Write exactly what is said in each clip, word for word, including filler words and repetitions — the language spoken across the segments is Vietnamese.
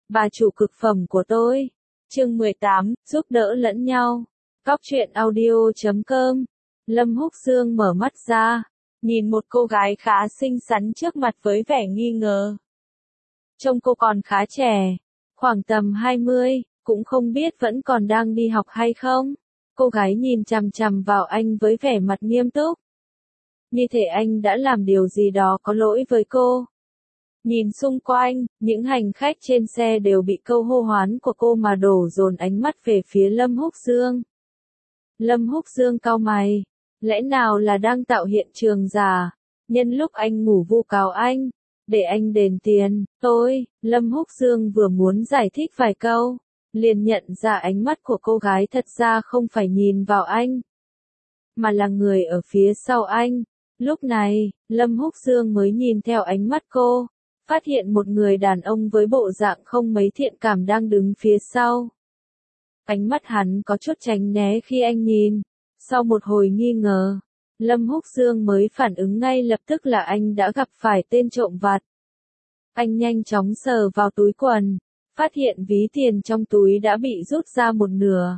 bà chủ cực phẩm của tôi. Chương mười tám, giúp đỡ lẫn nhau. Cóc truyện audio chấm com. Lâm Húc Dương mở mắt ra, nhìn một cô gái khá xinh xắn trước mặt với vẻ nghi ngờ. Trông cô còn khá trẻ, khoảng tầm hai mươi, cũng không biết vẫn còn đang đi học hay không. Cô gái nhìn chằm chằm vào anh với vẻ mặt nghiêm túc. Như thể anh đã làm điều gì đó có lỗi với cô. Nhìn xung quanh, những hành khách trên xe đều bị câu hô hoán của cô mà đổ dồn ánh mắt về phía Lâm Húc Dương. Lâm Húc Dương cau mày, lẽ nào là đang tạo hiện trường giả, nhân lúc anh ngủ vu cáo anh, để anh đền tiền. Tôi, Lâm Húc Dương vừa muốn giải thích vài câu, liền nhận ra ánh mắt của cô gái thật ra không phải nhìn vào anh, mà là người ở phía sau anh. Lúc này, Lâm Húc Dương mới nhìn theo ánh mắt cô, phát hiện một người đàn ông với bộ dạng không mấy thiện cảm đang đứng phía sau. Ánh mắt hắn có chút tránh né khi anh nhìn. Sau một hồi nghi ngờ, Lâm Húc Dương mới phản ứng ngay lập tức là anh đã gặp phải tên trộm vặt. Anh nhanh chóng sờ vào túi quần, phát hiện ví tiền trong túi đã bị rút ra một nửa.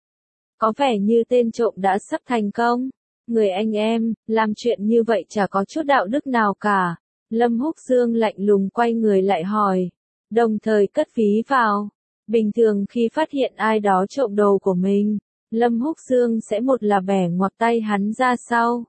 Có vẻ như tên trộm đã sắp thành công. Người anh em, làm chuyện như vậy chả có chút đạo đức nào cả. Lâm Húc Dương lạnh lùng quay người lại hỏi, đồng thời cất ví vào. Bình thường khi phát hiện ai đó trộm đồ của mình, Lâm Húc Dương sẽ một là bẻ ngoặt tay hắn ra sau,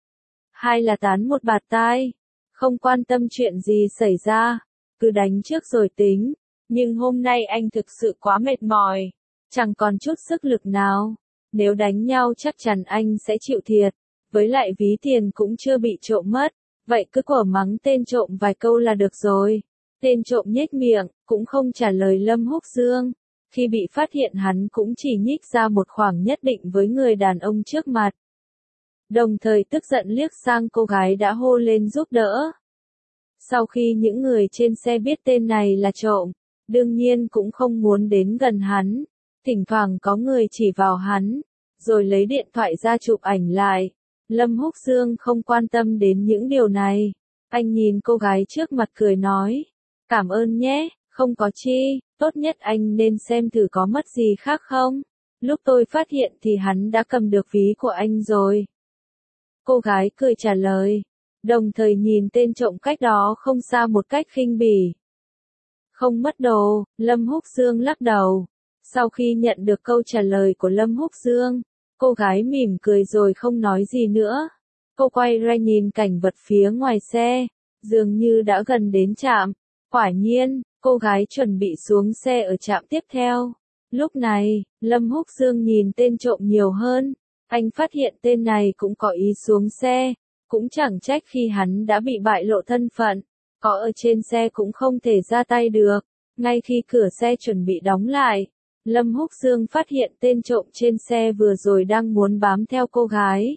hai là tán một bạt tai, không quan tâm chuyện gì xảy ra, cứ đánh trước rồi tính. Nhưng hôm nay anh thực sự quá mệt mỏi, chẳng còn chút sức lực nào. Nếu đánh nhau chắc chắn anh sẽ chịu thiệt, với lại ví tiền cũng chưa bị trộm mất, vậy cứ quở mắng tên trộm vài câu là được rồi. Tên trộm nhếch miệng, cũng không trả lời Lâm Húc Dương. Khi bị phát hiện hắn cũng chỉ nhích ra một khoảng nhất định với người đàn ông trước mặt. Đồng thời tức giận liếc sang cô gái đã hô lên giúp đỡ. Sau khi những người trên xe biết tên này là trộm, đương nhiên cũng không muốn đến gần hắn. Thỉnh thoảng có người chỉ vào hắn, rồi lấy điện thoại ra chụp ảnh lại. Lâm Húc Dương không quan tâm đến những điều này. Anh nhìn cô gái trước mặt cười nói, cảm ơn nhé, không có chi, tốt nhất anh nên xem thử có mất gì khác không. Lúc tôi phát hiện thì hắn đã cầm được ví của anh rồi. Cô gái cười trả lời, đồng thời nhìn tên trộm cách đó không xa một cách khinh bỉ. Không mất đồ, Lâm Húc Dương lắc đầu. Sau khi nhận được câu trả lời của Lâm Húc Dương, cô gái mỉm cười rồi không nói gì nữa. Cô quay ra nhìn cảnh vật phía ngoài xe, dường như đã gần đến trạm. Quả nhiên, cô gái chuẩn bị xuống xe ở trạm tiếp theo. Lúc này, Lâm Húc Dương nhìn tên trộm nhiều hơn. Anh phát hiện tên này cũng có ý xuống xe. Cũng chẳng trách khi hắn đã bị bại lộ thân phận. Có ở trên xe cũng không thể ra tay được. Ngay khi cửa xe chuẩn bị đóng lại, Lâm Húc Dương phát hiện tên trộm trên xe vừa rồi đang muốn bám theo cô gái.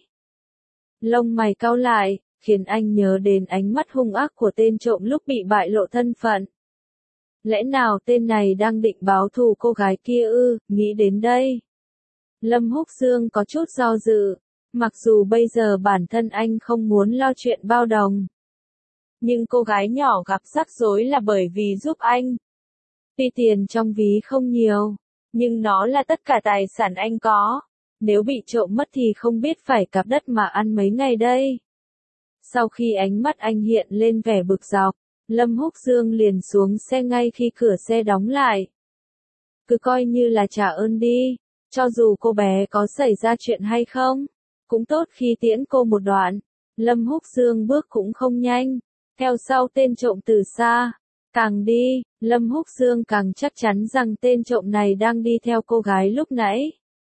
Lông mày cau lại, khiến anh nhớ đến ánh mắt hung ác của tên trộm lúc bị bại lộ thân phận. Lẽ nào tên này đang định báo thù cô gái kia ư? Nghĩ đến đây, Lâm Húc Dương có chút do dự. Mặc dù bây giờ bản thân anh không muốn lo chuyện bao đồng, nhưng cô gái nhỏ gặp rắc rối là bởi vì giúp anh. Tuy tiền trong ví không nhiều, nhưng nó là tất cả tài sản anh có. Nếu bị trộm mất thì không biết phải cặp đất mà ăn mấy ngày đây. Sau khi ánh mắt anh hiện lên vẻ bực dọc, Lâm Húc Dương liền xuống xe ngay khi cửa xe đóng lại. Cứ coi như là trả ơn đi, cho dù cô bé có xảy ra chuyện hay không, cũng tốt khi tiễn cô một đoạn. Lâm Húc Dương bước cũng không nhanh, theo sau tên trộm từ xa. Càng đi, Lâm Húc Dương càng chắc chắn rằng tên trộm này đang đi theo cô gái lúc nãy.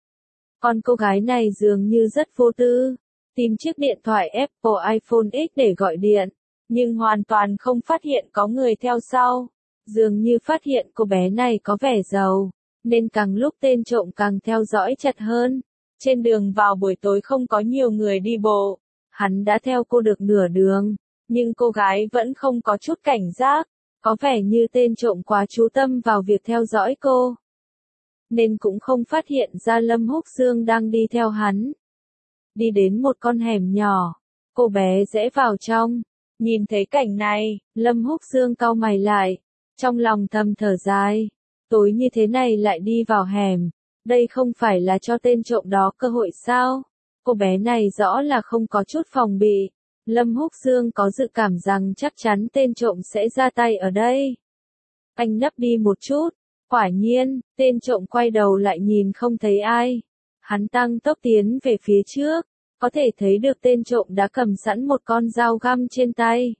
Còn cô gái này dường như rất vô tư, tìm chiếc điện thoại Apple iPhone X để gọi điện, nhưng hoàn toàn không phát hiện có người theo sau. Dường như phát hiện cô bé này có vẻ giàu, nên càng lúc tên trộm càng theo dõi chặt hơn. Trên đường vào buổi tối không có nhiều người đi bộ, hắn đã theo cô được nửa đường, nhưng cô gái vẫn không có chút cảnh giác. Có vẻ như tên trộm quá chú tâm vào việc theo dõi cô, nên cũng không phát hiện ra Lâm Húc Dương đang đi theo hắn. Đi đến một con hẻm nhỏ, cô bé rẽ vào trong. Nhìn thấy cảnh này, Lâm Húc Dương cau mày lại. Trong lòng thầm thở dài, tối như thế này lại đi vào hẻm, đây không phải là cho tên trộm đó cơ hội sao? Cô bé này rõ là không có chút phòng bị. Lâm Húc Dương có dự cảm rằng chắc chắn tên trộm sẽ ra tay ở đây. Anh nấp đi một chút, quả nhiên, tên trộm quay đầu lại nhìn không thấy ai. Hắn tăng tốc tiến về phía trước, có thể thấy được tên trộm đã cầm sẵn một con dao găm trên tay.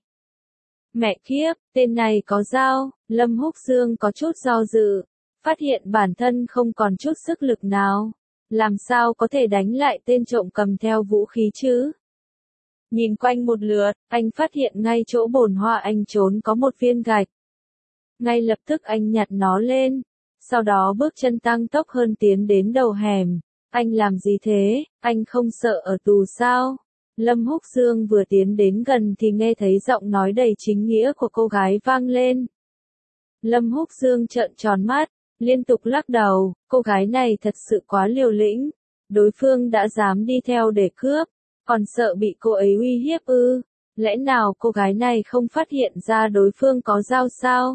Mẹ kiếp, tên này có dao, Lâm Húc Dương có chút do dự, phát hiện bản thân không còn chút sức lực nào. Làm sao có thể đánh lại tên trộm cầm theo vũ khí chứ? Nhìn quanh một lượt, anh phát hiện ngay chỗ bồn hoa anh trốn có một viên gạch. Ngay lập tức anh nhặt nó lên, sau đó bước chân tăng tốc hơn tiến đến đầu hẻm. Anh làm gì thế, anh không sợ ở tù sao? Lâm Húc Dương vừa tiến đến gần thì nghe thấy giọng nói đầy chính nghĩa của cô gái vang lên. Lâm Húc Dương trợn tròn mắt, liên tục lắc đầu, cô gái này thật sự quá liều lĩnh. Đối phương đã dám đi theo để cướp, còn sợ bị cô ấy uy hiếp ư? Lẽ nào cô gái này không phát hiện ra đối phương có dao sao?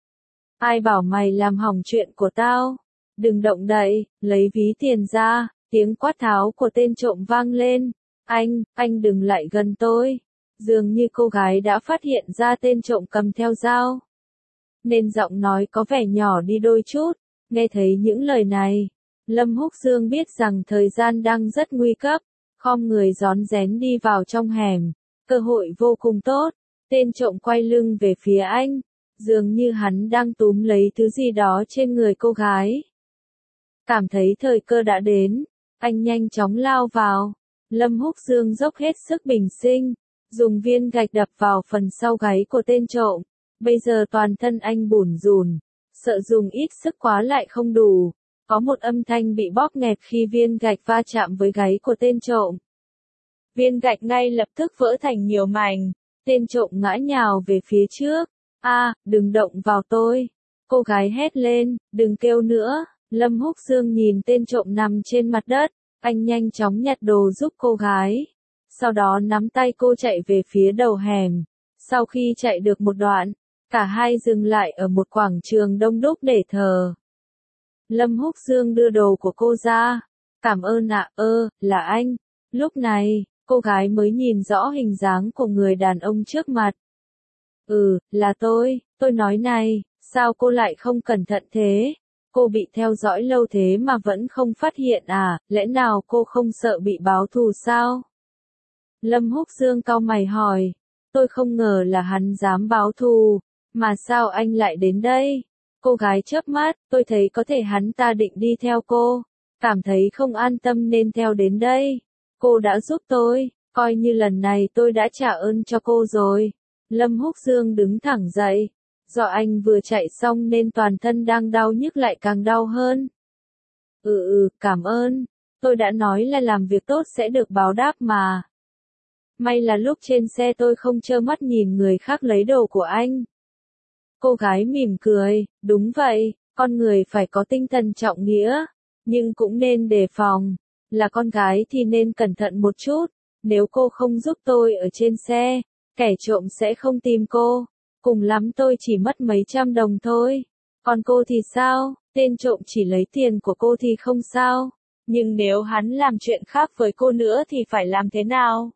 Ai bảo mày làm hỏng chuyện của tao? Đừng động đậy, lấy ví tiền ra, tiếng quát tháo của tên trộm vang lên. Anh, anh đừng lại gần tôi. Dường như cô gái đã phát hiện ra tên trộm cầm theo dao, nên giọng nói có vẻ nhỏ đi đôi chút. Nghe thấy những lời này, Lâm Húc Dương biết rằng thời gian đang rất nguy cấp, khom người rón rén đi vào trong hẻm, cơ hội vô cùng tốt. Tên trộm quay lưng về phía anh, dường như hắn đang túm lấy thứ gì đó trên người cô gái. Cảm thấy thời cơ đã đến, anh nhanh chóng lao vào. Lâm Húc Dương dốc hết sức bình sinh, dùng viên gạch đập vào phần sau gáy của tên trộm. Bây giờ toàn thân anh bủn rủn, sợ dùng ít sức quá lại không đủ. Có một âm thanh bị bóp nghẹt khi viên gạch va chạm với gáy của tên trộm. Viên gạch ngay lập tức vỡ thành nhiều mảnh, tên trộm ngã nhào về phía trước. A, đừng động vào tôi. Cô gái hét lên, đừng kêu nữa. Lâm Húc Dương nhìn tên trộm nằm trên mặt đất, anh nhanh chóng nhặt đồ giúp cô gái. Sau đó nắm tay cô chạy về phía đầu hẻm. Sau khi chạy được một đoạn, cả hai dừng lại ở một quảng trường đông đúc để thờ. Lâm Húc Dương đưa đồ của cô ra. Cảm ơn ạ, ơ, là anh. Lúc này, cô gái mới nhìn rõ hình dáng của người đàn ông trước mặt. Ừ, là tôi, tôi nói này, sao cô lại không cẩn thận thế? Cô bị theo dõi lâu thế mà vẫn không phát hiện à, lẽ nào cô không sợ bị báo thù sao? Lâm Húc Dương cau mày hỏi, tôi không ngờ là hắn dám báo thù, mà sao anh lại đến đây? Cô gái chớp mắt, tôi thấy có thể hắn ta định đi theo cô, cảm thấy không an tâm nên theo đến đây. Cô đã giúp tôi, coi như lần này tôi đã trả ơn cho cô rồi. Lâm Húc Dương đứng thẳng dậy, do anh vừa chạy xong nên toàn thân đang đau nhức lại càng đau hơn. Ừ ừ, cảm ơn, tôi đã nói là làm việc tốt sẽ được báo đáp mà. May là lúc trên xe tôi không trơ mắt nhìn người khác lấy đồ của anh. Cô gái mỉm cười, đúng vậy, con người phải có tinh thần trọng nghĩa, nhưng cũng nên đề phòng, là con gái thì nên cẩn thận một chút, nếu cô không giúp tôi ở trên xe, kẻ trộm sẽ không tìm cô, cùng lắm tôi chỉ mất mấy trăm đồng thôi. Còn cô thì sao, tên trộm chỉ lấy tiền của cô thì không sao, nhưng nếu hắn làm chuyện khác với cô nữa thì phải làm thế nào?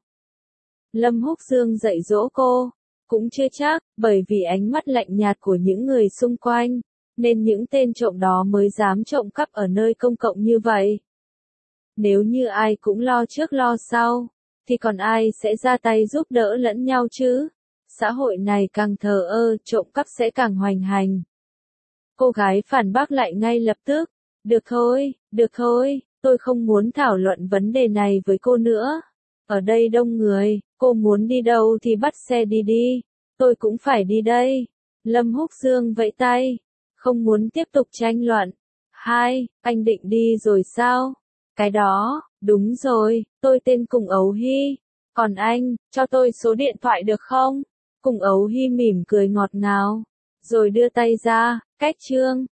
Lâm Húc Dương dạy dỗ cô, cũng chưa chắc, bởi vì ánh mắt lạnh nhạt của những người xung quanh, nên những tên trộm đó mới dám trộm cắp ở nơi công cộng như vậy. Nếu như ai cũng lo trước lo sau, thì còn ai sẽ ra tay giúp đỡ lẫn nhau chứ? Xã hội này càng thờ ơ, trộm cắp sẽ càng hoành hành. Cô gái phản bác lại ngay lập tức, được thôi, được thôi, tôi không muốn thảo luận vấn đề này với cô nữa. Ở đây đông người, cô muốn đi đâu thì bắt xe đi đi, tôi cũng phải đi đây. Lâm Húc Dương vẫy tay, không muốn tiếp tục tranh luận. Hai, anh định đi rồi sao? Cái đó, đúng rồi, tôi tên Cùng Ấu Hy. Còn anh, cho tôi số điện thoại được không? Cùng Ấu Hy mỉm cười ngọt ngào, rồi đưa tay ra, cách trương.